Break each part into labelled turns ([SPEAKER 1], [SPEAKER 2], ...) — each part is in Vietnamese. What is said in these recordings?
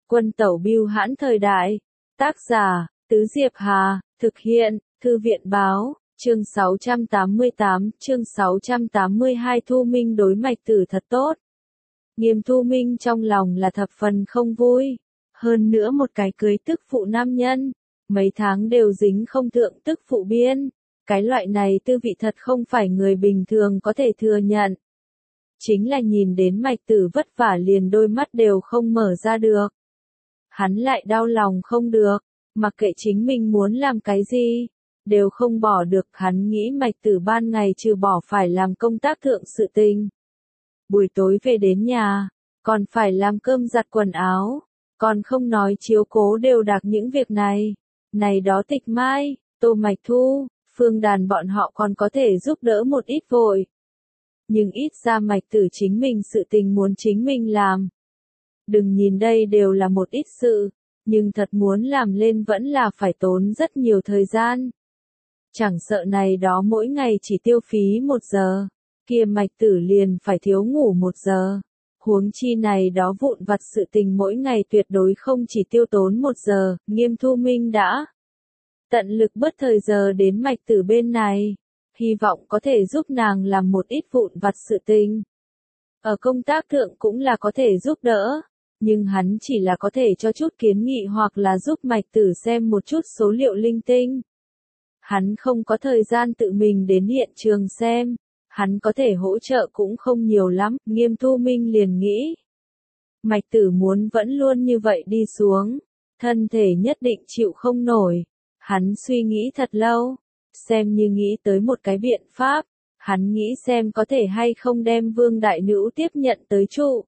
[SPEAKER 1] Quân tẩu bưu hãn thời đại. Tác giả, Tứ Diệp Hà, thực hiện, Thư viện báo, chương 688, chương 682 Thu Minh đối Mạch Tử thật tốt. Nghiêm Thu Minh trong lòng là thập phần không vui. Hơn nữa một cái cưới tức phụ nam nhân, mấy tháng đều dính không thượng tức phụ biên. Cái loại này tư vị thật không phải người bình thường có thể thừa nhận. Chính là nhìn đến Mạch Tử vất vả liền đôi mắt đều không mở ra được. Hắn lại đau lòng không được, mặc kệ chính mình muốn làm cái gì, đều không bỏ được. Hắn nghĩ Mạch Tử ban ngày trừ bỏ phải làm công tác thượng sự tình. Buổi tối về đến nhà, còn phải làm cơm giặt quần áo, còn không nói chiếu cố đều đạc những việc này. Này đó Tịch Mai, Tô Mạch Thu, Phương Đàn bọn họ còn có thể giúp đỡ một ít vội. Nhưng ít ra Mạch Tử chính mình sự tình muốn chính mình làm. Đừng nhìn đây đều là một ít sự, nhưng thật muốn làm lên vẫn là phải tốn rất nhiều thời gian. Chẳng sợ này đó mỗi ngày chỉ tiêu phí 1 giờ, kia Mạch Tử liền phải thiếu ngủ 1 giờ. Huống chi này đó vụn vặt sự tình mỗi ngày tuyệt đối không chỉ tiêu tốn 1 giờ, Nghiêm Thu Minh đã tận lực bớt thời giờ đến Mạch Tử bên này, hy vọng có thể giúp nàng làm một ít vụn vặt sự tình. Ở công tác thượng cũng là có thể giúp đỡ, nhưng hắn chỉ là có thể cho chút kiến nghị hoặc là giúp Mạch Tử xem một chút số liệu linh tinh. Hắn không có thời gian tự mình đến hiện trường xem, hắn có thể hỗ trợ cũng không nhiều lắm. Nghiêm Thu Minh liền nghĩ, Mạch Tử muốn vẫn luôn như vậy đi xuống, thân thể nhất định chịu không nổi. Hắn suy nghĩ thật lâu, xem như nghĩ tới một cái biện pháp, hắn nghĩ xem có thể hay không đem Vương Đại Nữ tiếp nhận tới trụ.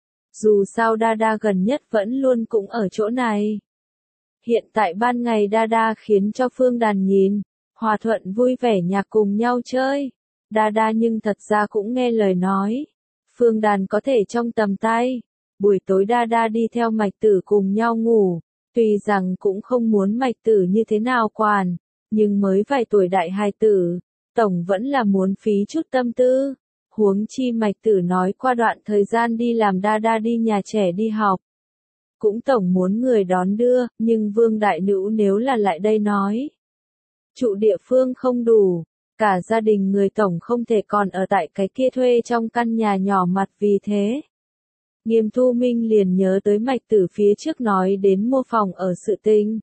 [SPEAKER 1] Dù sao Đa Đa gần nhất vẫn luôn cũng ở chỗ này. Hiện tại ban ngày Đa Đa khiến cho Phương Đàn nhìn, hòa thuận vui vẻ nhạc cùng nhau chơi. Đa Đa nhưng thật ra cũng nghe lời nói. Phương Đàn có thể trong tầm tay. Buổi tối Đa Đa đi theo Mạch Tử cùng nhau ngủ. Tuy rằng cũng không muốn Mạch Tử như thế nào quản, nhưng mới vài tuổi đại hài tử, tổng vẫn là muốn phí chút tâm tư. Huống chi Mạch Tử nói qua đoạn thời gian đi làm Đa Đa đi nhà trẻ đi học. Cũng tổng muốn người đón đưa, nhưng Vương Đại Nữ nếu là lại đây nói. Trụ địa phương không đủ, cả gia đình người tổng không thể còn ở tại cái kia thuê trong căn nhà nhỏ mặt vì thế. Nghiêm Thu Minh liền nhớ tới Mạch Tử phía trước nói đến mua phòng ở sự tình.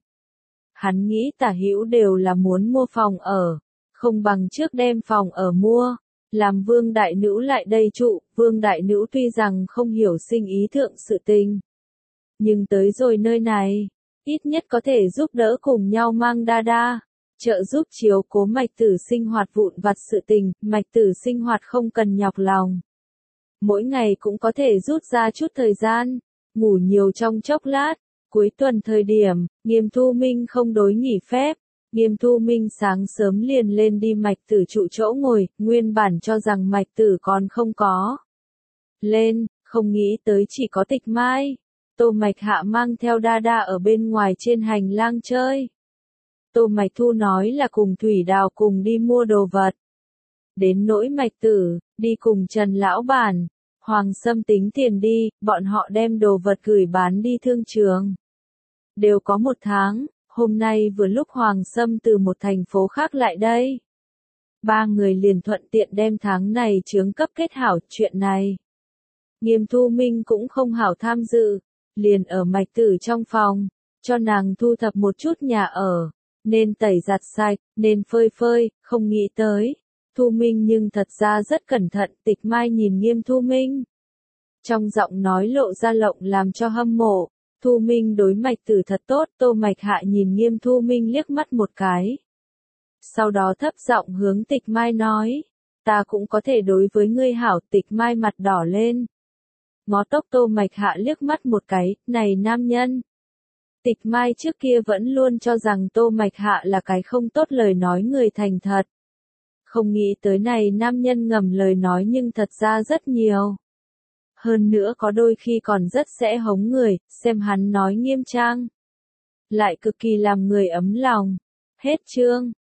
[SPEAKER 1] Hắn nghĩ tả hữu đều là muốn mua phòng ở, không bằng trước đem phòng ở mua, làm Vương Đại Nữ lại đây trụ. Vương Đại Nữ tuy rằng không hiểu sinh ý thượng sự tình, nhưng tới rồi nơi này, ít nhất có thể giúp đỡ cùng nhau mang Đa Đa, trợ giúp chiếu cố Mạch Tử sinh hoạt vụn vặt sự tình. Mạch Tử sinh hoạt không cần nhọc lòng. Mỗi ngày cũng có thể rút ra chút thời gian, ngủ nhiều trong chốc lát. Cuối tuần thời điểm, Nghiêm Thu Minh không đối nghỉ phép. Nghiêm Thu Minh sáng sớm liền lên đi Mạch Tử trụ chỗ ngồi, nguyên bản cho rằng Mạch Tử còn không có lên, không nghĩ tới chỉ có Tịch Mai. Tô Mạch Hạ mang theo Đa Đa ở bên ngoài trên hành lang chơi. Tô Mạch Thu nói là cùng Thủy Đào cùng đi mua đồ vật. Đến nỗi Mạch Tử, đi cùng Trần Lão Bản, Hoàng Sâm tính tiền đi, bọn họ đem đồ vật gửi bán đi thương trường. Đều có 1 tháng, hôm nay vừa lúc Hoàng Sâm từ một thành phố khác lại đây. 3 người liền thuận tiện đem tháng này chướng cấp kết hảo chuyện này. Nghiêm Thu Minh cũng không hảo tham dự, liền ở Mạch Tử trong phòng, cho nàng thu thập một chút nhà ở, nên tẩy giặt sạch, nên phơi phơi, không nghĩ tới. Thu Minh nhưng thật ra rất cẩn thận. Tịch Mai nhìn Nghiêm Thu Minh, trong giọng nói lộ ra lộng làm cho hâm mộ. Thu Minh đối Mạch Tử thật tốt. Tô Mạch Hạ nhìn Nghiêm Thu Minh liếc mắt một cái, sau đó thấp giọng hướng Tịch Mai nói, ta cũng có thể đối với ngươi hảo. Tịch Mai mặt đỏ lên, ngó tóc Tô Mạch Hạ liếc mắt một cái, này nam nhân. Tịch Mai trước kia vẫn luôn cho rằng Tô Mạch Hạ là cái không tốt lời nói người thành thật. Không nghĩ tới này nam nhân ngầm lời nói nhưng thật ra rất nhiều. Hơn nữa có đôi khi còn rất sẽ hống người, xem hắn nói nghiêm trang. Lại cực kỳ làm người ấm lòng. Hết chương.